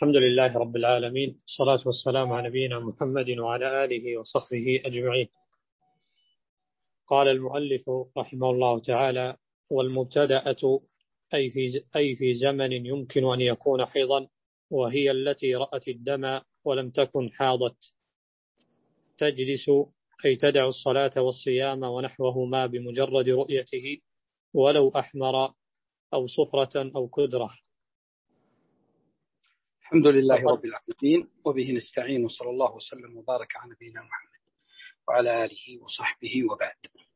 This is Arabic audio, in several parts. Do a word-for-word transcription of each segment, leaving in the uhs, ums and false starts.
الحمد لله رب العالمين، الصلاة والسلام على نبينا محمد وعلى آله وصحبه أجمعين. قال المؤلف رحمه الله تعالى: والمبتدأة أي في أي في زمن يمكن أن يكون حيضا، وهي التي رأت الدم ولم تكن حاضت، تجلس أي تدع الصلاة والصيام ونحوهما بمجرد رؤيته، ولو أحمر أو صفرة أو كدرة. الحمد لله رب العالمين، وبه نستعين، وصلى الله وسلم وبارك على نبينا محمد وعلى آله وصحبه وبعد.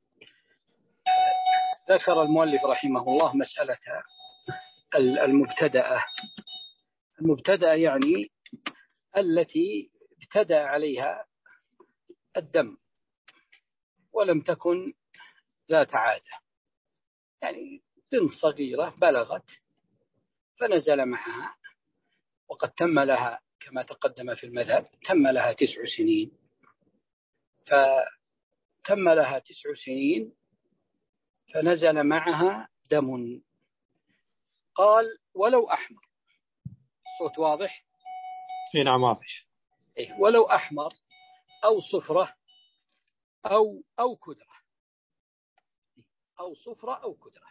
ذكر المؤلف رحمه الله مسألة المبتدأة. المبتدأة يعني التي ابتدأ عليها الدم ولم تكن ذات عادة، يعني بنت صغيرة بلغت فنزل معها، وقد تم لها كما تقدم في المذهب تم لها تسع سنين، فتم لها تسع سنين فنزل معها دم. قال ولو أحمر. الصوت واضح؟ نعم واضح. إيه، ولو أحمر أو صفرة أو أو كدرة، أو صفرة أو كدرة.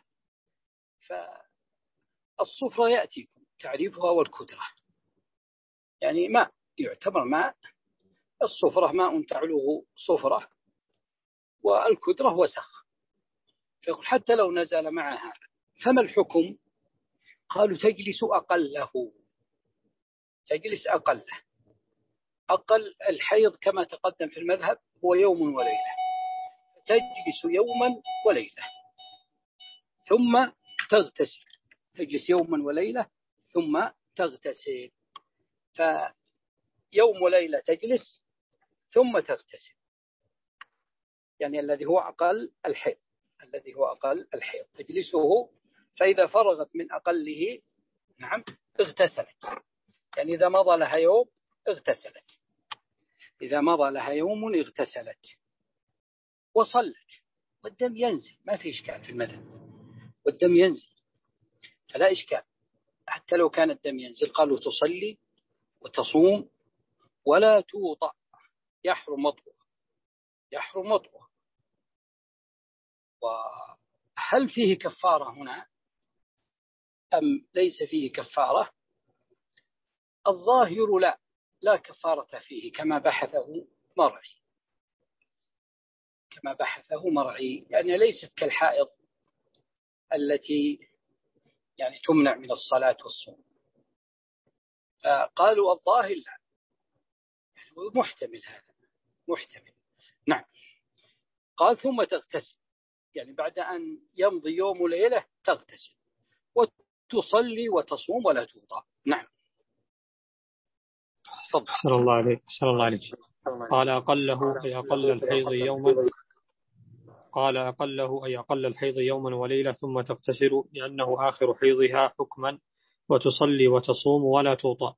فالصفرة يأتيكم تعريفها، والكدرة يعني ماء، يعتبر ماء. الصفرة ماء تعلوه صفرة، والكدرة وسخ. فيقول حتى لو نزل معها فما الحكم؟ قالوا تجلس أقله، تجلس أقله. أقل الحيض كما تقدم في المذهب هو يوم وليلة، تجلس يوما وليلة ثم تغتسل. تجلس يوما وليلة ثم تغتسل. فيوم وليلة تجلس ثم تغتسل، يعني الذي هو أقل الحيض، الذي هو أقل الحيض تجلسه. فإذا فرغت من أقله نعم اغتسلت، يعني إذا مضى لها يوم اغتسلت، إذا مضى لها يوم اغتسلت وصلت، والدم ينزل، ما في إشكال في المذهب، والدم ينزل فلا إشكال. حتى لو كان الدم ينزل قالوا تصلي وتصوم ولا توطأ، يحرم وطئها، يحرم وطئها. وهل فيه كفارة هنا أم ليس فيه كفارة؟ الظاهر لا، لا كفارة فيه، كما بحثه مرعي، كما بحثه مرعي، يعني ليست كالحائض التي يعني تمنع من الصلاة والصوم. فقالوا الظاهر لا، محتمل، هذا محتمل. نعم. قال ثم تغتسل، يعني بعد أن يمضي يوم وليلة تغتسل وتصلي وتصوم ولا توضأ. نعم. صلى الله عليه صلى الله عليه قال أقله أي أقل الحيض يوما قال أقله أي أقل الحيض يوما وليلة ثم تغتسل، لأنه آخر حيضها حكما، وتصلي وتصوم ولا توطأ.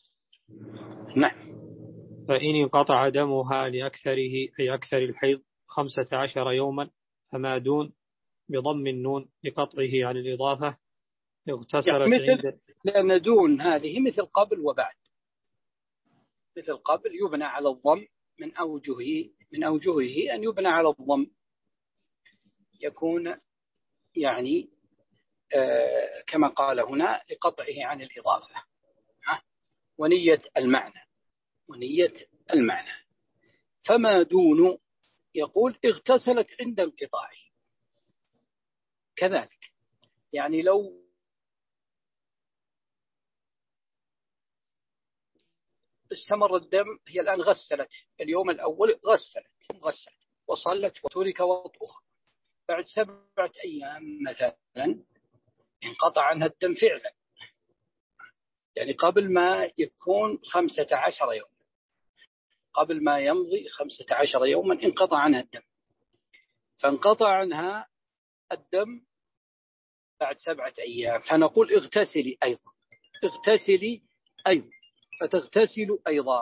نعم. فإن انقطع دمها لأكثره أي أكثر الحيض خمسة عشر يوما فما دون بضم النون لقطعه عن الإضافة اغتسلت يعني مثل عند، لأن دون هذه مثل قبل وبعد، مثل قبل يبنى على الضم من أوجهه من أوجهه أن يبنى على الضم، يكون يعني آه كما قال هنا لقطعه عن الإضافة ونية المعنى، ونية المعنى. فما دون يقول اغتسلت عند انقطاعه كذلك، يعني لو استمر الدم، هي الآن غسلت اليوم الأول، غسلت غسلت وصلت وترك وضوءها، بعد سبعة أيام مثلا انقطع عنها الدم فعلا، يعني قبل ما يكون خمسة عشر يوم، قبل ما يمضي خمسة عشر يوما انقطع عنها الدم، فانقطع عنها الدم بعد سبعة أيام، فنقول اغتسلي أيضا، اغتسلي أيضا، فتغتسل أيضا،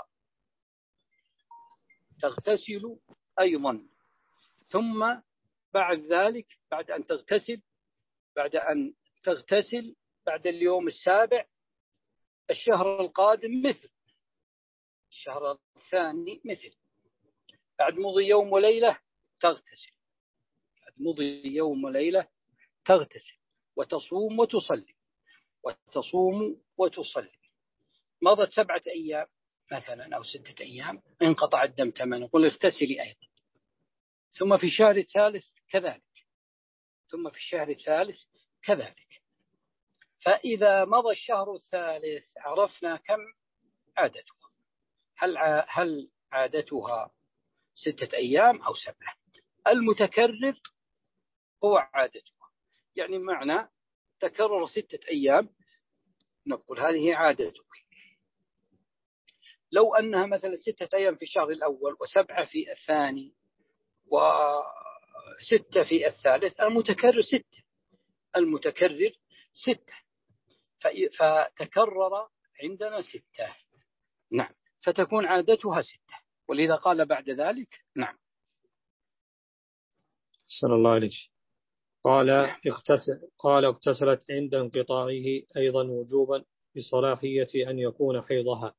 تغتسل أيضا. ثم بعد ذلك، بعد أن تغتسل بعد أن تغتسل بعد اليوم السابع الشهر القادم مثل الشهر الثاني مثل بعد مضي يوم وليلة تغتسل بعد مضي يوم وليلة تغتسل وتصوم وتصلي وتصوم وتصلي. مضت سبعة أيام مثلا أو ستة أيام انقطع الدم تماما نقول اغتسلي أيضا. ثم في الشهر الثالث كذلك ثم في الشهر الثالث كذلك. فإذا مضى الشهر الثالث عرفنا كم عادتها. هل هل عادتها ستة أيام أو سبعة؟ المتكرر هو عادتها، يعني معنى تكرر ستة أيام نقول هذه عادتك. لو أنها مثلا ستة أيام في الشهر الأول وسبعة في الثاني وستة في الثالث، المتكرر ستة المتكرر ستة فتكرر عندنا ستة. نعم، فتكون عادتها ستة، ولذا قال بعد ذلك. نعم. صلى الله عليه وسلم. قال اغتسل قال اغتسلت عند انقطاعه أيضا وجوبا بصلاحية أن يكون حيضها.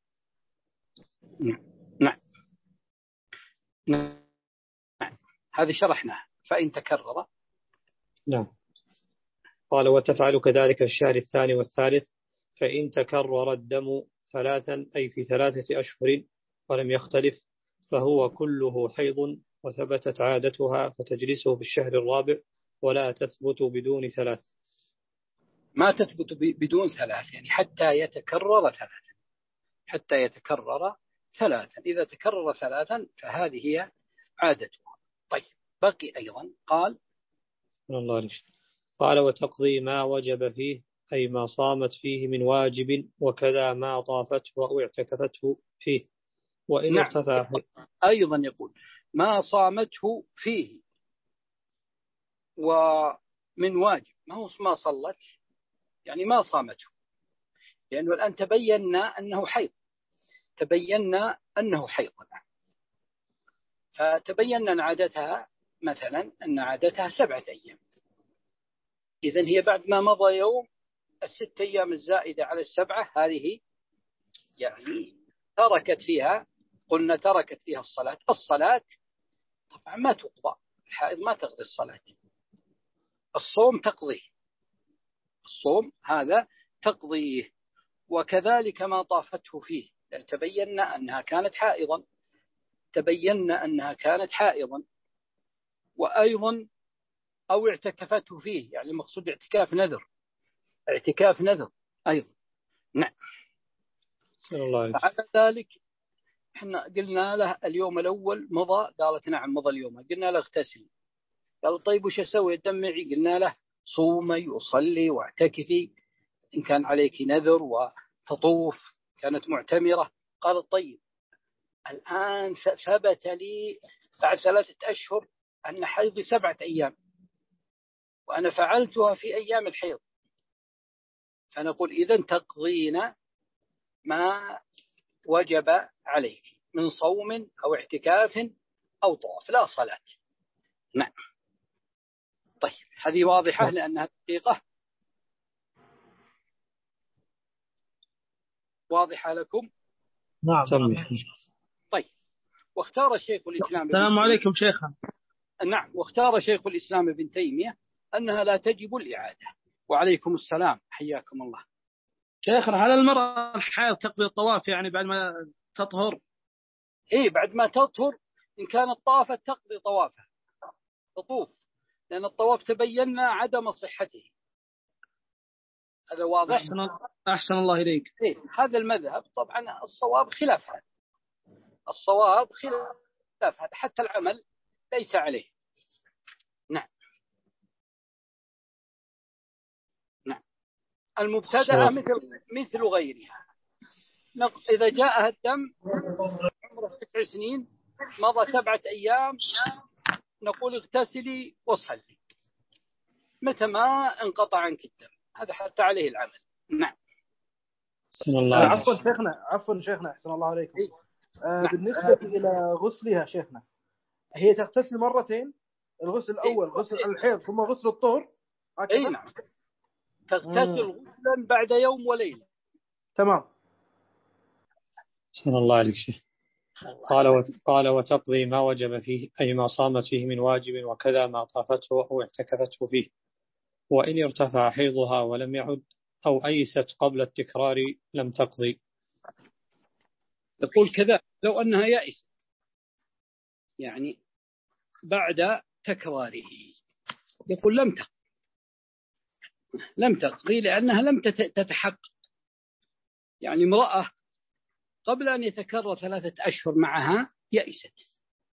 نعم نعم هذه شرحناها. فإن تكرر. نعم. قال وتفعل كذلك في الشهر الثاني والثالث فإن تكرر الدم ثلاثا أي في ثلاثة أشهر ولم يختلف فهو كله حيض وثبتت عادتها فتجلسه في الشهر الرابع ولا تثبت بدون ثلاث. ما تثبت بدون ثلاث، يعني حتى يتكرر ثلاثا حتى يتكرر ثلاثا إذا تكرر ثلاثا فهذه هي عادتها. طيب بقي أيضا قال الله عليه. قال وتقضي ما وجب فيه أي ما صامت فيه من واجب وكذا ما طافته أو اعتكفته فيه وإن نعم. ارتفع. أيضا يقول ما صامته فيه ومن واجب، ما هو ما صلت يعني ما صامته، لأنه الآن تبينا أنه حيض تبينا أنه حيض فتبينا أن عادتها مثلا أن عادتها سبعة أيام. إذن هي بعد ما مضى يوم الست أيام الزائدة على السبعة هذه يعني تركت فيها، قلنا تركت فيها الصلاة. الصلاة طبعا ما تقضى، الحائض ما تقضي الصلاة. الصوم تقضيه الصوم هذا تقضيه وكذلك ما طافته فيه، لأن تبينا أنها كانت حائضا تبينا أنها كانت حائضا وأيضا أو اعتكفته فيه، يعني المقصود اعتكاف نذر اعتكاف نذر أيضا. نعم. على ذلك احنا قلنا له اليوم الأول مضى، قالت نعم مضى اليوم، قلنا له اغتسل، قال طيب وش أسوي الدمعي؟ قلنا له صومي وصلي واعتكفي إن كان عليك نذر وتطوف كانت معتمرة. قال طيب الآن ثبت لي بعد ثلاثة أشهر أن حيضي سبعة أيام وأنا فعلتها في أيام الحيض، فنقول إذن تقضين ما وجب عليك من صوم أو اعتكاف أو طواف لا صلاة. نعم. طيب هذه واضحة لأنها دقيقة. واضحة لكم؟ نعم. طيب واختار الشيخ الإسلام السلام عليكم شيخنا. نعم واختار شيخ الإسلام ابن تيمية أنها لا تجب الإعادة. وعليكم السلام حياكم الله. شيخنا هل المرأة الحائض تقضي الطواف يعني بعد ما تطهر؟ إيه بعد ما تطهر إن كانت طافت تقضي طوافها تطوف، لأن الطواف تبينا عدم صحته. هذا واضح. أحسن, أحسن الله إليك. إيه هذا المذهب طبعا الصواب خلاف هذا الصواب خلاف هذا حتى العمل ليس عليه. نعم. نعم. المبتدأ مثل مثل غيرها. إذا جاءها الدم عمره تسع سنين مضى سبعة أيام نقول اغتسلي وصلي متى ما انقطع عنك الدم، هذا حتى عليه العمل. نعم. عفوا شيخنا عفوا شيخنا أحسن الله عليكم. آه نعم. بالنسبة إلى غسلها شيخنا هي تغتسل مرتين، الغسل الأول غسل الحيض ثم غسل الطهر. أي نعم تغتسل غسلا بعد يوم وليلة. تمام. أحسن الله عليك شيخ. قال قال وتقضي ما وجب فيه أي ما صامت فيه من واجب، وكذا ما طافته أو اعتكفته فيه. وإن ارتفع حيضها ولم يعد أو أيست قبل التكرار لم تقضي. يقول كذا لو أنها يأست يعني بعد تكراره، يقول لم تقضي لم تقضي لأنها لم تتحقق. يعني امرأة قبل أن يتكرر ثلاثة أشهر معها يأست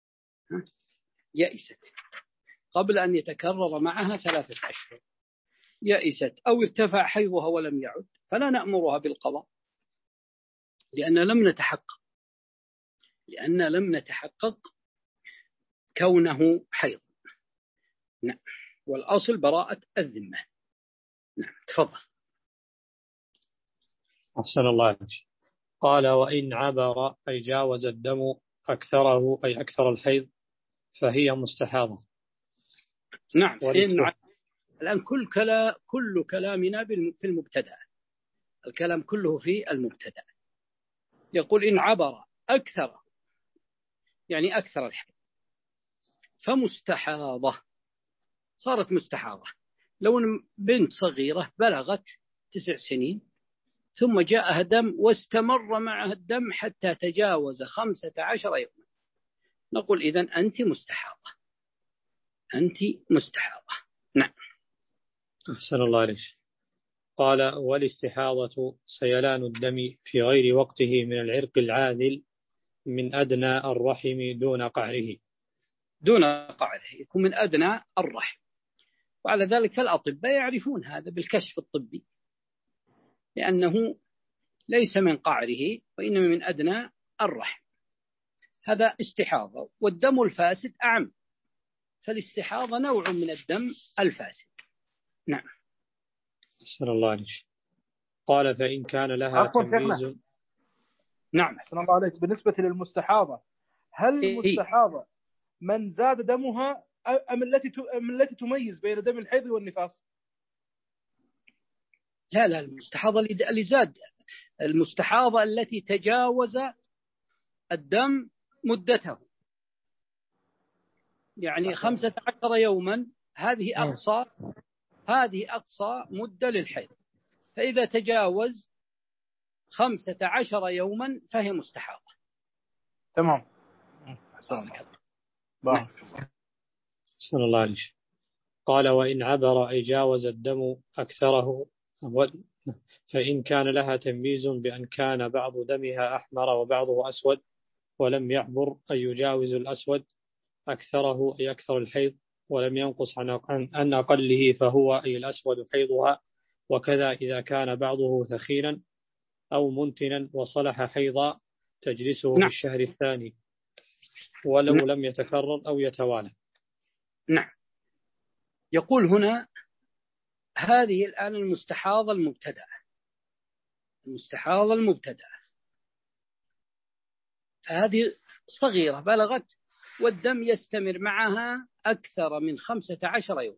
يأست قبل أن يتكرر معها ثلاثة أشهر يأست، أو ارتفع حيضها ولم يعد، فلا نأمرها بالقضاء لأن لم نتحقق لأن لم نتحقق كونه حيض. نعم، والأصل براءة الذمة. نعم، تفضل. أحسن الله عليك. قال وإن عبر أي جاوز الدم أكثره أي أكثر الحيض فهي مستحاضة. نعم. إن الآن كل كلا كل كلامنا في المبتدأ، الكلام كله في المبتدأ. يقول إن عبر أكثر يعني أكثر الحيض فمستحاضة، صارت مستحاضة. لو بنت صغيرة بلغت تسع سنين ثم جاءها دم واستمر معها الدم حتى تجاوز خمسة عشر يوما، نقول إذن أنت مستحاضة أنت مستحاضة. نعم. أحسن الله عليك. قال والاستحاضة سيلان الدم في غير وقته من العرق العاذل من أدنى الرحم دون قعره. دون قعره يكون من أدنى الرحم، وعلى ذلك فالأطباء يعرفون هذا بالكشف الطبي، لأنه ليس من قعره وإنما من أدنى الرحم. هذا استحاضة. والدم الفاسد أعم، فالاستحاضة نوع من الدم الفاسد. نعم. أحسن الله عليك. قال فإن كان لها تمييز. نعم. أحسن الله عليك. بالنسبة للمستحاضة، هل المستحاضة من زاد دمها أم التي أم التي تميز بين دم الحيض والنفاس؟ لا لا، المستحاضة اللي زاد، المستحاضة التي تجاوز الدم مدته، يعني خمسة عشر يوما، هذه أقصى هذه أقصى مدة للحيض. فإذا تجاوز خمسة عشر يوما فهي مستحاضة. تمام. بارك صلى الله عليه. قال وإن عبر أي جاوز الدم أكثره، فإن كان لها تمييز بأن كان بعض دمها أحمر وبعضه أسود ولم يعبر أي يجاوز الأسود أكثره أي أكثر الحيض ولم ينقص عن أقله فهو أي الأسود حيضها. وكذا إذا كان بعضه ثخينا أو منتنا وصلح حيضا تجلسه نعم. في الشهر الثاني ولو نعم. لم يتكرر أو يتوالى. نعم. يقول هنا هذه الآن المستحاضة المبتدأة المستحاضة المبتدأة هذه صغيرة بلغت والدم يستمر معها أكثر من خمسة عشر يوم،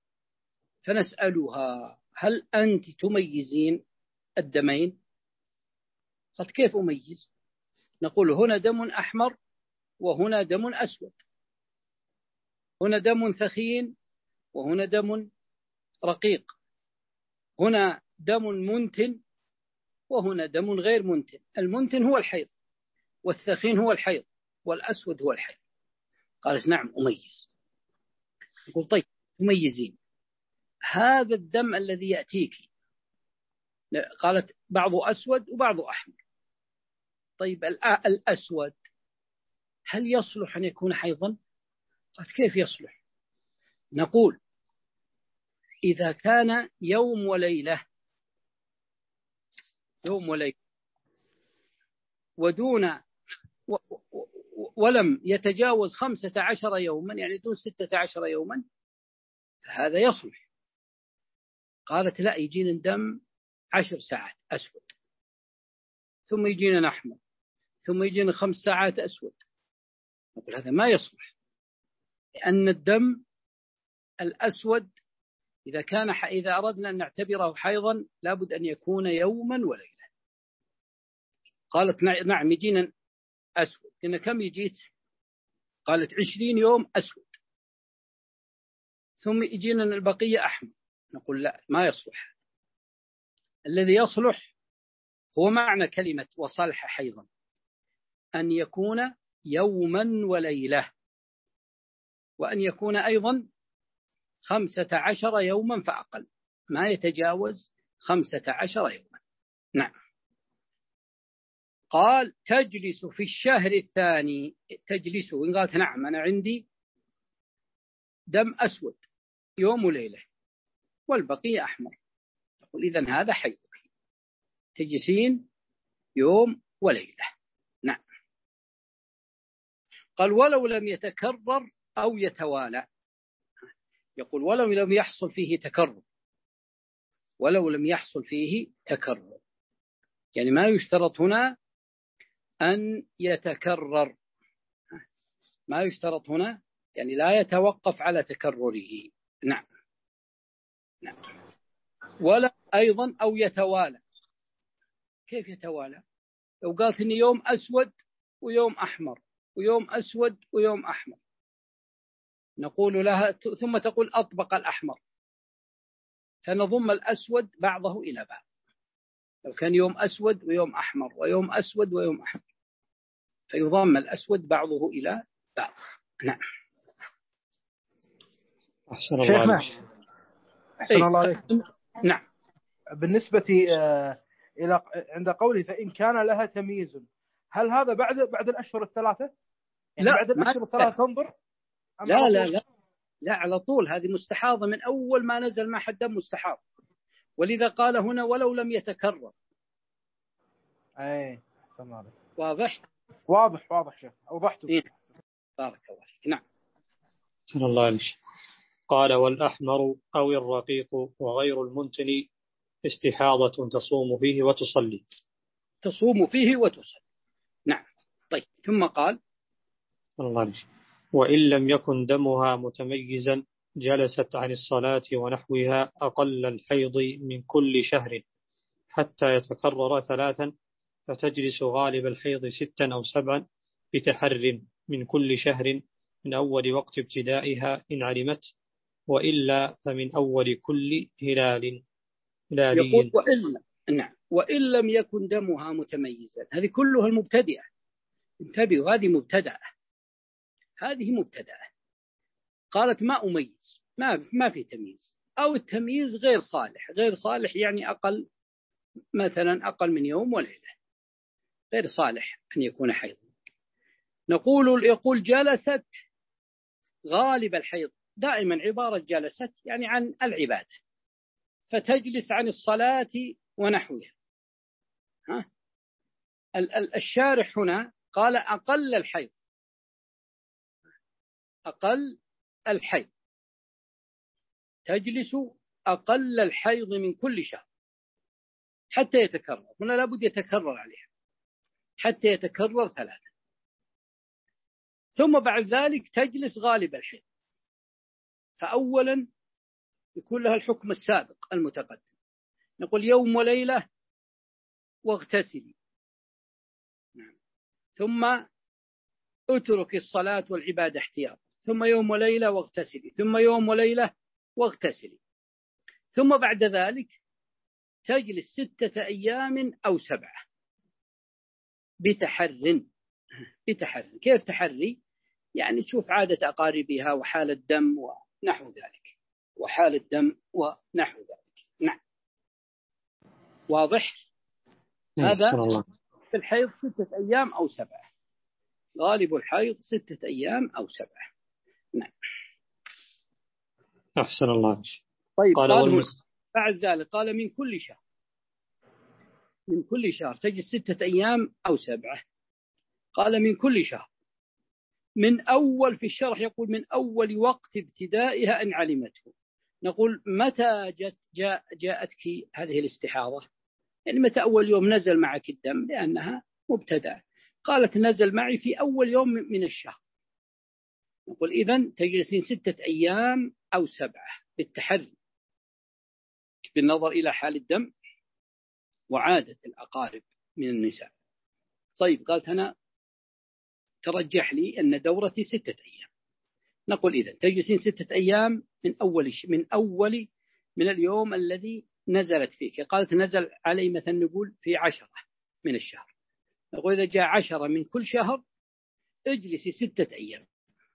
فنسألها هل أنت تميزين الدمين؟ قد كيف أميز؟ نقول هنا دم أحمر وهنا دم أسود، هنا دم ثخين وهنا دم رقيق، هنا دم منتن وهنا دم غير منتن. المنتن هو الحيض والثخين هو الحيض والأسود هو الحيض. قالت نعم أميز. يقول طيب تميزين هذا الدم الذي يأتيك، قالت بعضه أسود وبعضه أحمر. طيب الأسود هل يصلح أن يكون حيضا؟ قالت كيف يصلح؟ نقول إذا كان يوم وليلة يوم وليلة ودون ولم يتجاوز خمسة عشر يوما، يعني دون ستة عشر يوما، هذا يصلح. قالت لا، يجينا دم عشر ساعات أسود، ثم يجينا أحمر، ثم يجينا خمس ساعات أسود. نقول هذا ما يصلح، لأن الدم الأسود إذا كان إذا أردنا أن نعتبره حيضا لابد أن يكون يوما وليلة. قالت نعم يجينا أسود. قلنا كم يجيت؟ قالت عشرين يوم أسود، ثم يجينا البقية أحمر. نقول لا، ما يصلح. الذي يصلح هو معنى كلمة وصلح حيضا، أن يكون يوما وليلة، وأن يكون أيضا خمسة عشر يوما فأقل، ما يتجاوز خمسة عشر يوما. نعم. قال تجلس في الشهر الثاني. تجلس، وإن قالت نعم أنا عندي دم أسود يوم وليلة والبقية أحمر، نقول إذن هذا حيضك، تجلسين يوم وليلة. نعم. قال ولو لم يتكرر أو يتوالى. يقول ولو لم يحصل فيه تكرر، ولو لم يحصل فيه تكرر، يعني ما يشترط هنا أن يتكرر، ما يشترط هنا يعني لا يتوقف على تكرره. نعم. نعم. ولا أيضا أو يتوالى. كيف يتوالى؟ لو قالت إن يوم أسود ويوم أحمر ويوم أسود ويوم أحمر، نقول لها ثم تقول أطبق الأحمر، فنضم الأسود بعضه إلى بعض. لو كان يوم أسود ويوم أحمر ويوم أسود ويوم أحمر، فيضم الأسود بعضه إلى بعض. نعم. أحسن الله شيخنا عليك. أحسن الله عليك. نعم. بالنسبة إلى عند قوله فإن كان لها تمييز، هل هذا بعد بعد الأشهر الثلاثة؟ يعني لا، بعد الأشهر الثلاثة تنظر؟ لا لا لا لا، على طول. هذه مستحاضة من أول ما نزل ما حد دم مستحاض، ولذا قال هنا ولو لم يتكرر. أي أحسن الله عليك. واضح واضح واضح شيخ، أوضحته. إيه؟ بارك الله فيك. نعم. أحسن الله عليك. قال والأحمر أو الرقيق وغير المنتني استحاضة تصوم فيه وتصلي. تصوم فيه وتصلي. نعم. طيب ثم قال الله عليك. وإن لم يكن دمها متميزا جلست عن الصلاة ونحوها أقل الحيض من كل شهر حتى يتكرر ثلاثا، فتجلس غالب الحيض ستا أو سبعا بتحر من كل شهر من أول وقت ابتدائها إن علمت، وإلا فمن أول كل هلال هلالي. يقول وإلا. نعم. وإن لم يكن دمها متميزا، هذه كلها المبتدئة. انتبهوا، هذه مبتدأة، هذه مبتدأة. قالت ما أميز، ما ما في تمييز، أو التمييز غير صالح. غير صالح يعني أقل، مثلا أقل من يوم وليلة، غير صالح أن يكون حيض. نقول يقول جلست غالب الحيض، دائما عبارة جلست يعني عن العبادة، فتجلس عن الصلاة ونحوها. ها؟ الشارح هنا قال أقل الحيض، أقل الحيض، تجلس أقل الحيض من كل شهر حتى يتكرر. هنا لابد يتكرر عليها حتى يتكرر ثلاثة، ثم بعد ذلك تجلس غالب الحيض. فأولا يكون لها الحكم السابق المتقدم، نقول يوم وليلة واغتسلي، ثم اترك الصلاة والعبادة احتياط، ثم يوم وليلة واغتسلي، ثم يوم وليلة واغتسلي، ثم بعد ذلك تجلس ستة أيام أو سبعة بتحر. بتحري. كيف تحري؟ يعني تشوف عادة أقاربها وحال الدم ونحو ذلك، وحال الدم ونحو ذلك. نعم. واضح؟ هذا في الحيض ستة أيام أو سبعة، غالب الحيض ستة أيام أو سبعة. نعم. أحسن الله. طيب قال, قال بعد ذلك قال من كل شهر، من كل شهر تجد ستة أيام أو سبعة. قال من كل شهر، من أول، في الشرح يقول من أول وقت ابتدائها إن علمته. نقول متى جاءت جاء جاءتك هذه الاستحاضة؟ يعني متى أول يوم نزل معك الدم؟ لأنها مبتدأ. قالت نزل معي في أول يوم من الشهر. نقول إذن تجلسين ستة أيام أو سبعة بالتحري، بالنظر إلى حال الدم وعادة الأقارب من النساء. طيب قالت أنا ترجح لي أن دورتي ستة أيام. نقول إذا تجلسين ستة أيام من أول من أول من اليوم الذي نزلت فيك. قالت نزل علي مثلا نقول في عشرة من الشهر، نقول إذا جاء عشرة من كل شهر اجلسي ستة أيام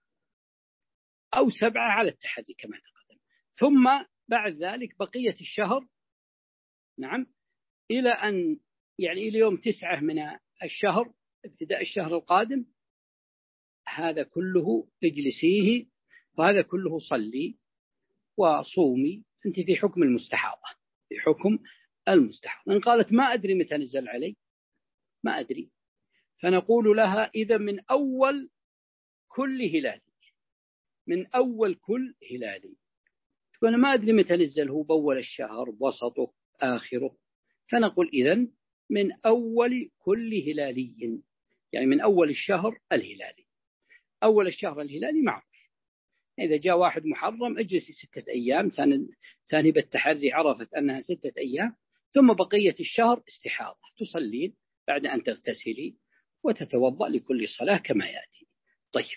أو سبعة على التحدي كما تقدم، ثم بعد ذلك بقية الشهر نعم إلى أن يعني إلى يوم تسعة من الشهر ابتداء الشهر القادم، هذا كله اجلسيه وهذا كله صلي وصومي، أنت في حكم المستحاضة، في حكم المستحاضة. إن قالت ما أدري متى نزل علي، ما أدري، فنقول لها إذا من أول كل هلالي، من أول كل هلالي. تقول ما أدري متى نزل، هو بأول الشهر بوسطه آخره، فنقول إذن من أول كل هلالي، يعني من أول الشهر الهلالي. أول الشهر الهلالي معروف، إذا جاء واحد محرم اجلسي ستة أيام، ثاني بالتحري عرفت أنها ستة أيام، ثم بقية الشهر استحاضة تصلين بعد أن تغتسلي وتتوضأ لكل صلاة كما يأتي. طيب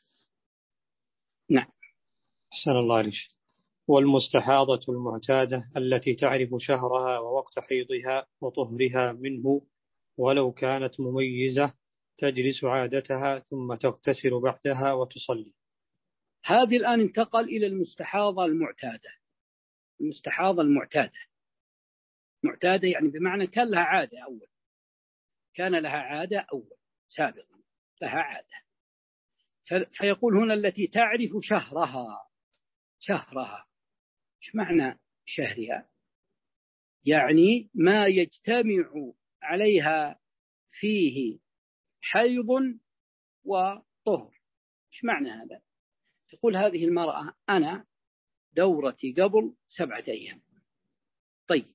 نعم. أحسن الله عليك. والمستحاضة المعتادة التي تعرف شهرها ووقت حيضها وطهرها منه ولو كانت مميزة تجلس عادتها ثم تغتسل بعدها وتصلي. هذه الآن انتقل إلى المستحاضة المعتادة. المستحاضة المعتادة معتادة يعني بمعنى كان لها عادة أول، كان لها عادة أول سابقا لها عادة، فيقول هنا التي تعرف شهرها. شهرها إيش معنى شهرها؟ يعني ما يجتمع عليها فيه حيض وطهر. إيش معنى هذا؟ تقول هذه المرأة أنا دورتي قبل سبعة أيام، طيب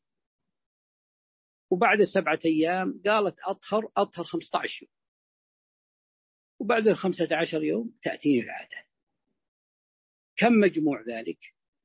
وبعد سبعة أيام قالت أطهر أطهر خمسة عشر يوم، وبعد الخمسة عشر يوم تأتيني العادة، كم مجموع ذلك؟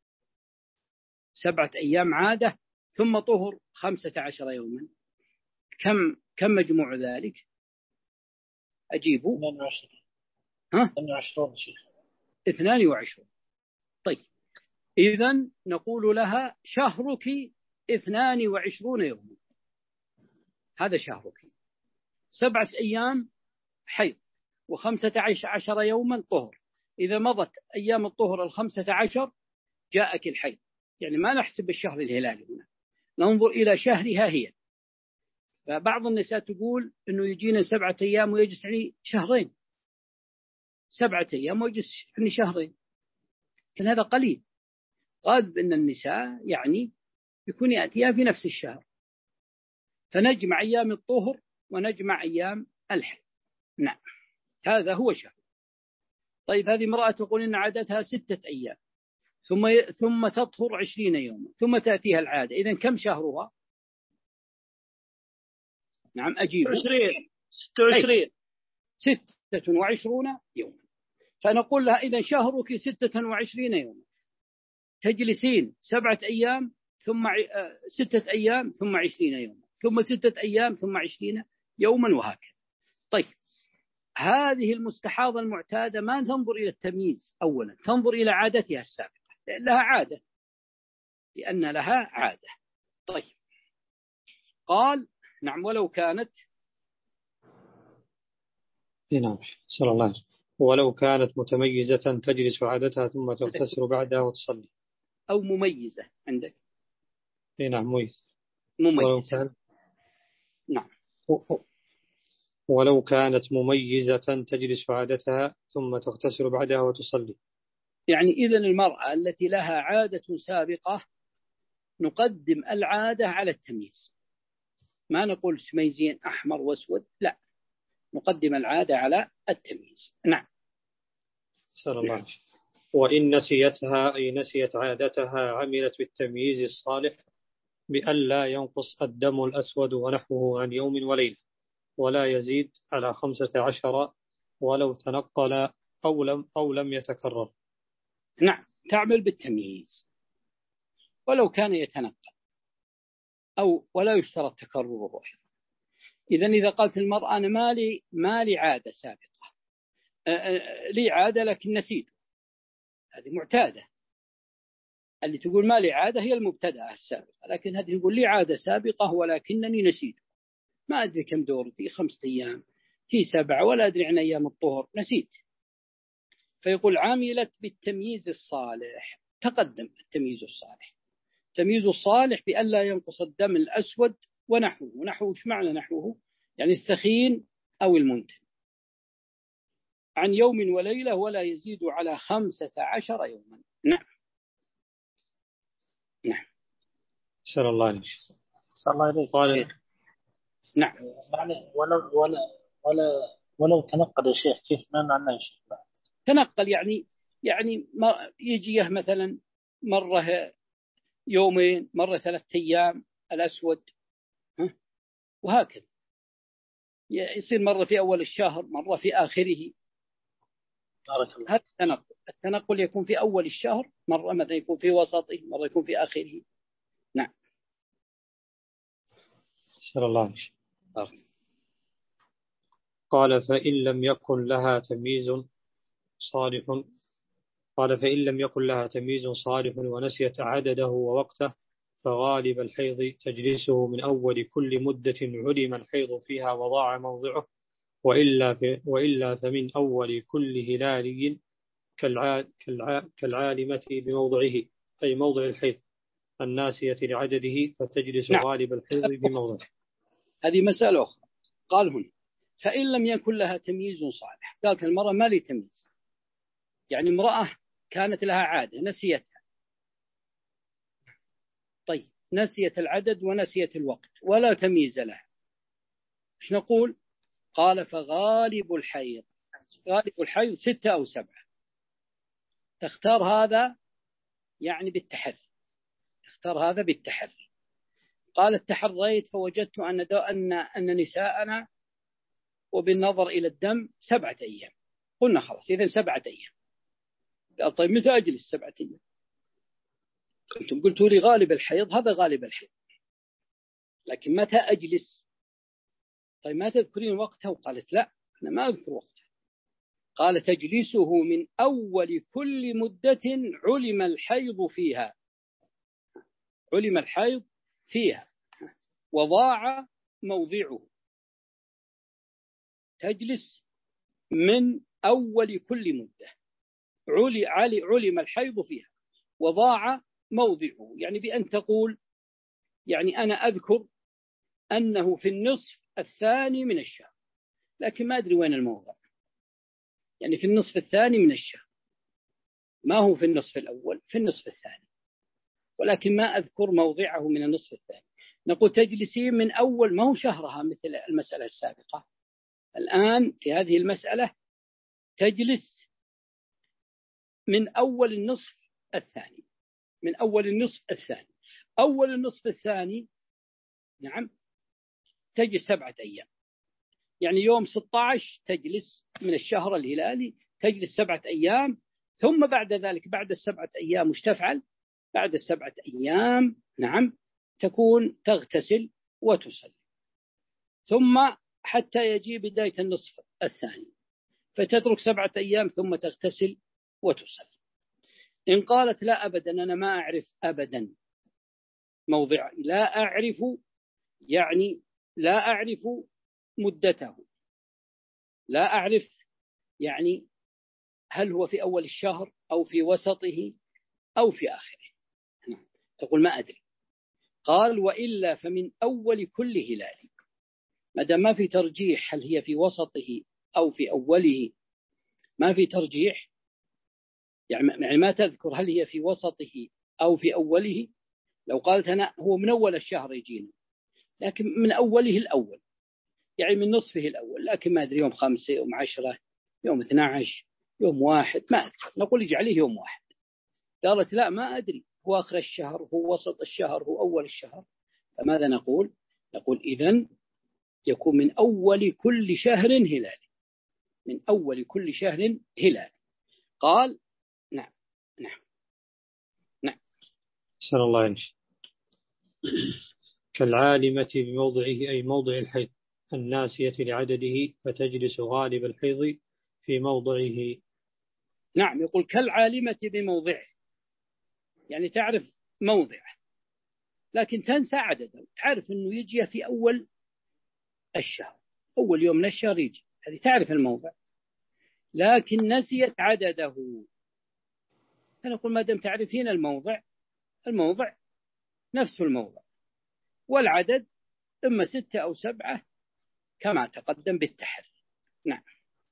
سبعة أيام عادة ثم طهر خمسة عشر يوما، كم كم مجموع ذلك؟ أجيبوا اثنين وعشرين. ها؟ اثنين وعشرين شيخ. اثنان وعشرون. طيب إذن نقول لها شهرك اثنان وعشرون يوما، هذا شهرك، سبعة أيام حيض وخمسة عشر يوما طهر. إذا مضت أيام الطهر الخمسة عشر جاءك الحيض، يعني ما نحسب الشهر الهلالي هنا، ننظر إلى شهرها هي. فبعض النساء تقول إنه يجينا سبعة أيام ويجلس يعني شهرين، سبعة أيام ويجلس يعني شهرين، لكن هذا قليل. غالب أن النساء يعني يكون يأتيها في نفس الشهر، فنجمع أيام الطهر ونجمع أيام الحيض. نعم هذا هو شهر. طيب هذه امرأة تقول إن عادتها ستة أيام ثم ثم تطهر عشرين يوما ثم تأتيها العادة، إذن كم شهرها؟ نعم أجيب عشرين ستة وعشرين ستة وعشرون يوما، فنقول لها إذن شهرك ستة وعشرين يوما، تجلسين سبعة أيام ثم ستة أيام ثم عشرين يوما ثم ستة أيام ثم عشرين يوما وهكذا. طيب هذه المستحاضة المعتادة ما تنظر إلى التمييز أولا، تنظر إلى عادتها السابقة، لأن لها عادة، لأن لها عادة. طيب قال نعم ولو كانت نعم صلى الله عليه وسلم. ولو كانت متميزة تجلس عادتها ثم تغتسل بعدها وتصلي. أو مميزة عندك. نعم مميز. مميزة كان... نعم. ولو كانت مميزة تجلس عادتها ثم تغتسل بعدها وتصلي. يعني إذن المرأة التي لها عادة سابقة نقدم العادة على التمييز، ما نقول تميزين أحمر وأسود، لا، نقدم العادة على التمييز. نعم صلى الله عليه وسلم. وإن نسيتها أي نسيت عادتها عملت بالتمييز الصالح بأن لا ينقص الدم الأسود ونحوه عن يوم وليلة ولا يزيد على خمسة عشر ولو تنقل أو لم, أو لم يتكرر. نعم تعمل بالتمييز ولو كان يتنقل أو ولا يشترط تكرره. إذن إذا قالت المرأة أنا مالي مالي عادة سابقة، لي عادة لكن نسيت، هذه معتادة. اللي تقول مالي عادة هي المبتدأة السابقة، لكن هذه تقول لي عادة سابقة ولكنني نسيت، ما أدري كم دورتي، خمسة أيام في سبعة ولا أدري عن أيام الطهر، نسيت. فيقول عملت بالتمييز الصالح، تقدم التمييز الصالح. تمييز الصالح بأن لا ينقص الدم الأسود ونحوه. ونحوه إيش معنى نحوه؟ يعني الثخين أو المنتن، عن يوم وليلة ولا يزيد على خمسة عشر يوما. نعم نعم. سأل الله عليك. سأل الله عليك. قال نعم. يعني ولو ولا ولا ولو تنقل يا شيخ، كيف ما معناه يا شيخ؟ تنقل يعني يعني ما يجيه مثلا مرة يومين، مرة ثلاثة أيام الأسود، وهكذا يصير مرة في أول الشهر، مرة في آخره. هذا التنقل. التنقل يكون في أول الشهر، مرة مثلا يكون في وسطه، مرة يكون في آخره. نعم. سأل الله عليك. قال فإن لم يكن لها تمييز صالح قال فإن لم يكن لها تمييز صالح ونسيت عدده ووقته، فغالب الحيض تجلسه من أول كل مدة علم الحيض فيها وضاع موضعه، وإلا, وإلا فمن أول كل هلال كالعالمة بموضعه، أي موضع الحيض الناسية لعدده، فتجلس نعم. غالب الحيض بموضعه. هذه مسألة أخرى. قال هنا فإن لم يكن لها تمييز صالح، قالت المرأة ما لي تمييز، يعني امرأة كانت لها عادة نسيتها، طيب نسيت العدد ونسيت الوقت ولا تمييز لها، ايش نقول؟ قال فغالب الحيض، غالب الحيض ستة أو سبعة، تختار هذا يعني بالتحري، تختار هذا بالتحري. قالت تحريت فوجدت أن أن أن نساءنا وبالنظر إلى الدم سبعة أيام، قلنا خلاص إذن سبعة أيام. قال طيب متى أجلس سبعة أيام؟ أنتم قلتوا لي غالب الحيض، هذا غالب الحيض، لكن متى أجلس؟ طيب ما تذكرين وقتها؟ وقالت لا أنا ما أذكر وقتها. قال تجلسه من أول كل مدة علم الحيض فيها، علم الحيض فيها وضاع موضعه. تجلس من أول كل مدة علم الحيض فيها وضاع موضعه، يعني بأن تقول يعني أنا أذكر أنه في النصف الثاني من الشهر، لكن ما أدري وين الموضع، يعني في النصف الثاني من الشهر، ما هو في النصف الأول، في النصف الثاني، ولكن ما أذكر موضعه من النصف الثاني. نقول تجلسي من أول، ما هو شهرها مثل المسألة السابقة. الآن في هذه المسألة تجلس من أول النصف الثاني، من أول النصف الثاني. أول النصف الثاني نعم تجلس سبعة أيام، يعني يوم ستة عشر تجلس من الشهر الهلالي، تجلس سبعة أيام، ثم بعد ذلك بعد السبعة أيام وش تفعل؟ بعد السبعة أيام نعم تكون تغتسل وتصلي، ثم حتى يجي بداية النصف الثاني فتترك سبعة أيام ثم تغتسل وتصلي. إن قالت لا أبدا أنا ما أعرف أبدا موضع، لا أعرف يعني لا أعرف مدته، لا أعرف يعني هل هو في أول الشهر أو في وسطه أو في آخره، تقول ما أدري. قال وإلا فمن أول كل هلال، ما دام ما في ترجيح هل هي في وسطه أو في أوله، ما في ترجيح يعني ما تذكر هل هي في وسطه أو في أوله. لو قالت أنا هو من أول الشهر يجينا، لكن من أوله الأول يعني من نصفه الأول، لكن ما أدري يوم خمسة يوم عشرة يوم اثنى عشر يوم واحد ما أذكر، نقول اجعله يوم واحد. قالت لا ما أدري هو آخر الشهر هو وسط الشهر هو أول الشهر، فماذا نقول؟ نقول إذن يكون من أول كل شهر هلال، من أول كل شهر هلال. قال نعم نعم نعم. سأل الله عنك. كالعالمة بموضعه أي موضع الحيض الناسية لعدده فتجلس غالب الحيض في موضعه. نعم، يقول كالعالمة بموضعه، يعني تعرف موضعه لكن تنسى عدده. تعرف أنه يجي في أول الشهر، أول يوم من الشهر يجي، هذه تعرف الموضع لكن نسيت عدده. فنقول ما دام تعرفين الموضع، الموضع نفس الموضع، والعدد إما ستة أو سبعة كما تقدم بالتحري. نعم.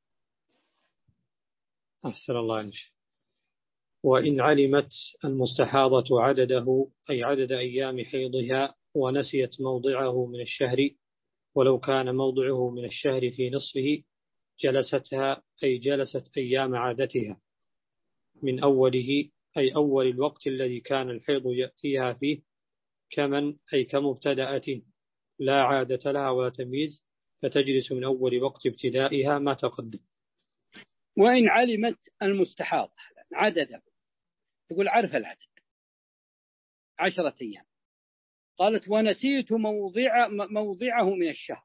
أحسن الله عليك. وإن علمت المستحاضة عدده أي عدد أيام حيضها ونسيت موضعه من الشهر ولو كان موضعه من الشهر في نصفه جلستها أي جلست أيام عادتها من أوله أي أول الوقت الذي كان الحيض يأتيها فيه، كمن أي كمبتدأة لا عادة لها ولا تمييز فتجلس من أول وقت ابتدائها ما تقدم. وإن علمت المستحاضة عدده، تقول عرف العدد عشرة أيام، قالت ونسيت موضع موضعه من الشهر،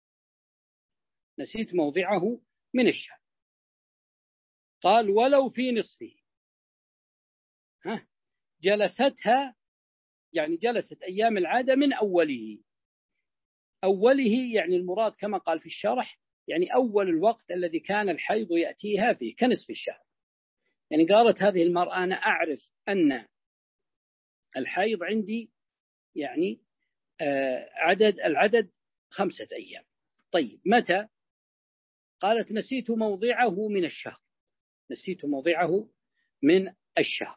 نسيت موضعه من الشهر، قال ولو في نصفه، ها جلستها يعني جلست أيام العادة من أوله. أوله يعني المراد كما قال في الشرح يعني أول الوقت الذي كان الحيض يأتيها فيه كنصف الشهر. يعني قالت هذه المرأة أنا أعرف أن الحيض عندي يعني آه عدد العدد خمسة أيام. طيب متى؟ قالت نسيت موضعه من الشهر، نسيت موضعه من الشهر،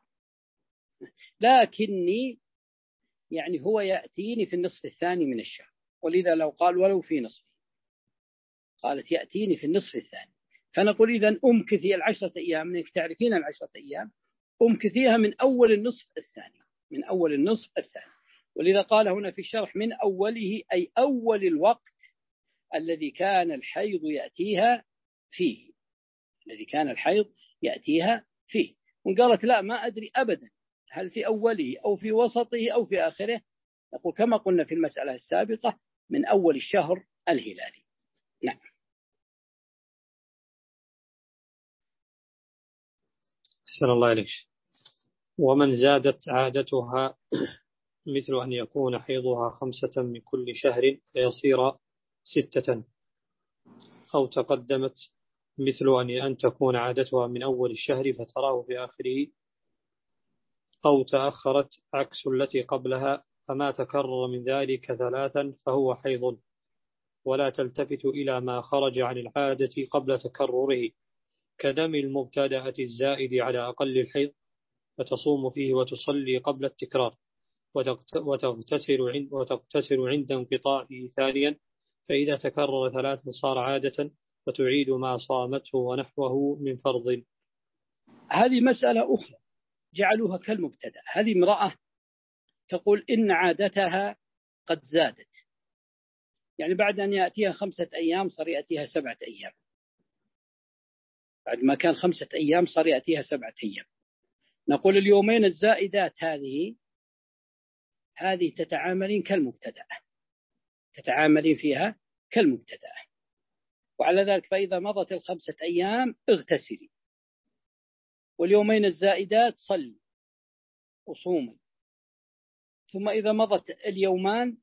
لكني يعني هو يأتيني في النصف الثاني من الشهر، ولذا لو قال ولو في نصفه، قالت يأتيني في النصف الثاني. فنقول إذن أمكثي العشرة أيام، منك تعرفين العشرة أيام أمكثيها من أول النصف الثاني، من أول النصف الثاني. ولذا قال هنا في الشرح من أوله أي أول الوقت الذي كان الحيض يأتيها فيه، الذي كان الحيض يأتيها فيه. وقالت لا ما أدري أبدا هل في أوله أو في وسطه أو في آخره، نقول كما قلنا في المسألة السابقة من أول الشهر الهلالي. نعم. أحسن الله عليك. ومن زادت عادتها مثل أن يكون حيضها خمسة من كل شهر فيصير ستة، أو تقدمت مثل أن تكون عادتها من أول الشهر فتراه في آخره، أو تأخرت عكس التي قبلها فما تكرر من ذلك ثلاثا فهو حيض، ولا تلتفت إلى ما خرج عن العادة قبل تكرره كدم المبتدأة الزائد على أقل الحيض، فتصوم فيه وتصلي قبل التكرار وتغتسل عند, وتغتسل عند انقطاعه ثانيا، فإذا تكرر ثلاثا صار عادة فتعيد ما صامته ونحوه من فرض. هذه مسألة أخرى جعلوها كالمبتدأ. هذه امرأة تقول إن عادتها قد زادت، يعني بعد أن يأتيها خمسة أيام صار يأتيها سبعة أيام، بعد ما كان خمسة أيام صار يأتيها سبعة أيام. نقول اليومين الزائدات هذه هذه تتعاملين كالمبتدأ، تتعاملين فيها كالمبتدأ. وعلى ذلك فإذا مضت الخمسة أيام اغتسلي، واليومين الزائدات صلي وصومي، ثم إذا مضت اليومان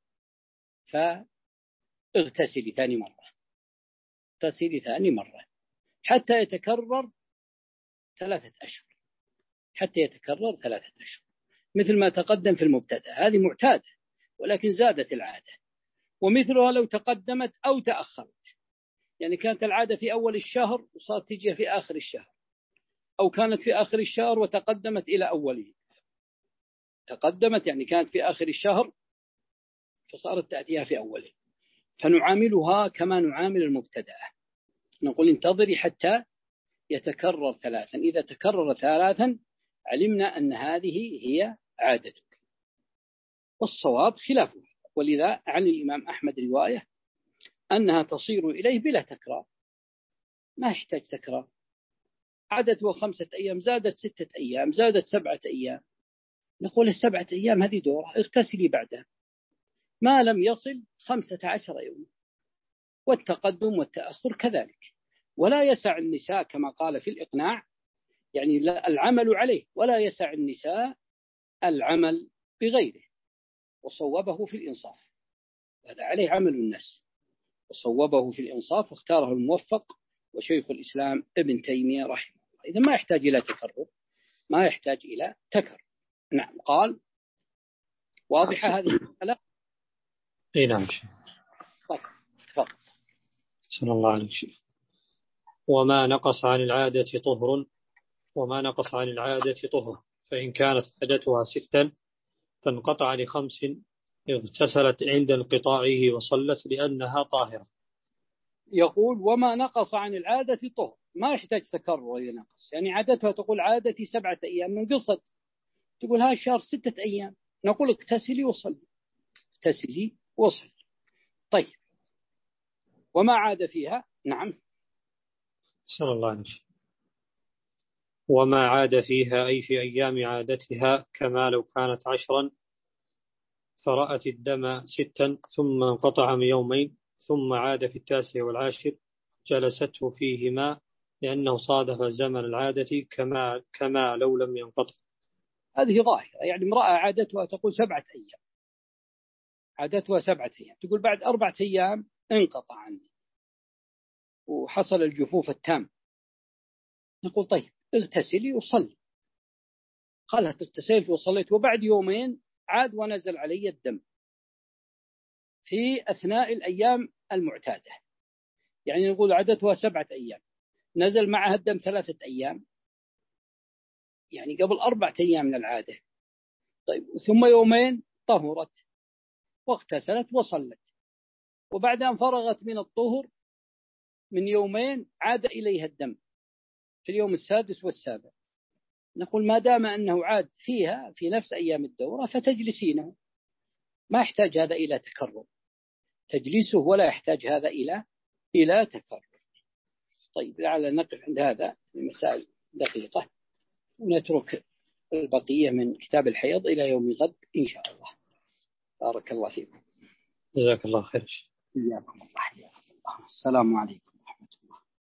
فاغتسلي ثاني مرة، اغتسلي ثاني مرة حتى يتكرر ثلاثة أشهر، حتى يتكرر ثلاثة أشهر مثل ما تقدم في المبتدأ. هذه معتادة ولكن زادت العادة. ومثلها لو تقدمت أو تأخرت، يعني كانت العادة في أول الشهر وصارت تجي في آخر الشهر، أو كانت في آخر الشهر وتقدمت إلى أوله. تقدمت يعني كانت في آخر الشهر فصارت تأتيها في أوله، فنعاملها كما نعامل المبتدأ، نقول انتظري حتى يتكرر ثلاثا، إذا تكرر ثلاثا علمنا أن هذه هي عادتك. والصواب خلافه، ولذا عن الإمام أحمد رواية أنها تصير إليه بلا تكرار، ما يحتاج تكرار. عادته خمسة أيام زادت ستة أيام زادت سبعة أيام، نقول السبعة أيام هذه دورة اغتسلي بعدها ما لم يصل خمسة عشر يوم، والتقدم والتأخر كذلك. ولا يسع النساء كما قال في الإقناع، يعني العمل عليه، ولا يسع النساء العمل بغيره، وصوبه في الإنصاف. هذا عليه عمل الناس، وصوبه في الإنصاف واختاره الموفق وشيخ الإسلام ابن تيمية رحمه الله. إذا ما يحتاج إلى تكرر، ما يحتاج إلى تكرر. نعم. قال واضحة هذه المسألة؟ اي نعم. طيب تفضل. صلى الله عليه وسلم. وما نقص عن العادة طهر وما نقص عن العادة طهر فإن كانت عادتها ستا فانقطع لخمس اغتسلت عند انقطاعه وصلت لأنها طاهرة. يقول وما نقص عن العادة طهر، ما يحتاج تكرر إذا نقص. يعني عادتها تقول عادتي سبعة أيام، من قصة تقول هذا الشهر ستة أيام، نقول اغتسلي وصلي، اغتسلي وصلي. طيب وما عاد فيها؟ نعم. صلى الله عليه وسلم. وما عاد فيها أي في أيام عادتها، كما لو كانت عشرا فرأت الدم ستا ثم انقطع من يومين ثم عاد في التاسع والعاشر جلسته فيهما لأنه صادف زمن العادة كما كما لو لم ينقطع. هذه ظاهرة، يعني امرأة عادتها تقول سبعة أيام، عادتها سبعة أيام، تقول بعد أربعة أيام انقطع عني وحصل الجفوف التام، نقول طيب اغتسلي وصلي. قالت اغتسلت وصليت وبعد يومين عاد ونزل علي الدم في أثناء الأيام المعتادة، يعني نقول عادتها سبعة أيام، نزل معها الدم ثلاثة أيام، يعني قبل أربعة أيام من العادة. طيب ثم يومين طهرت واغتسلت وصلت، وبعد أن فرغت من الطهر من يومين عاد إليها الدم في اليوم السادس والسابع، نقول ما دام أنه عاد فيها في نفس أيام الدورة فتجلسينه، ما يحتاج هذا إلى تكرر، تجلسه ولا يحتاج هذا إلى إلى تكرر. طيب لعل نقف عند هذا المسائل دقيقة ونترك البقية من كتاب الحيض إلى يوم غد إن شاء الله. بارك الله فيكم. جزاك الله خير. إياكم الله. السلام عليكم.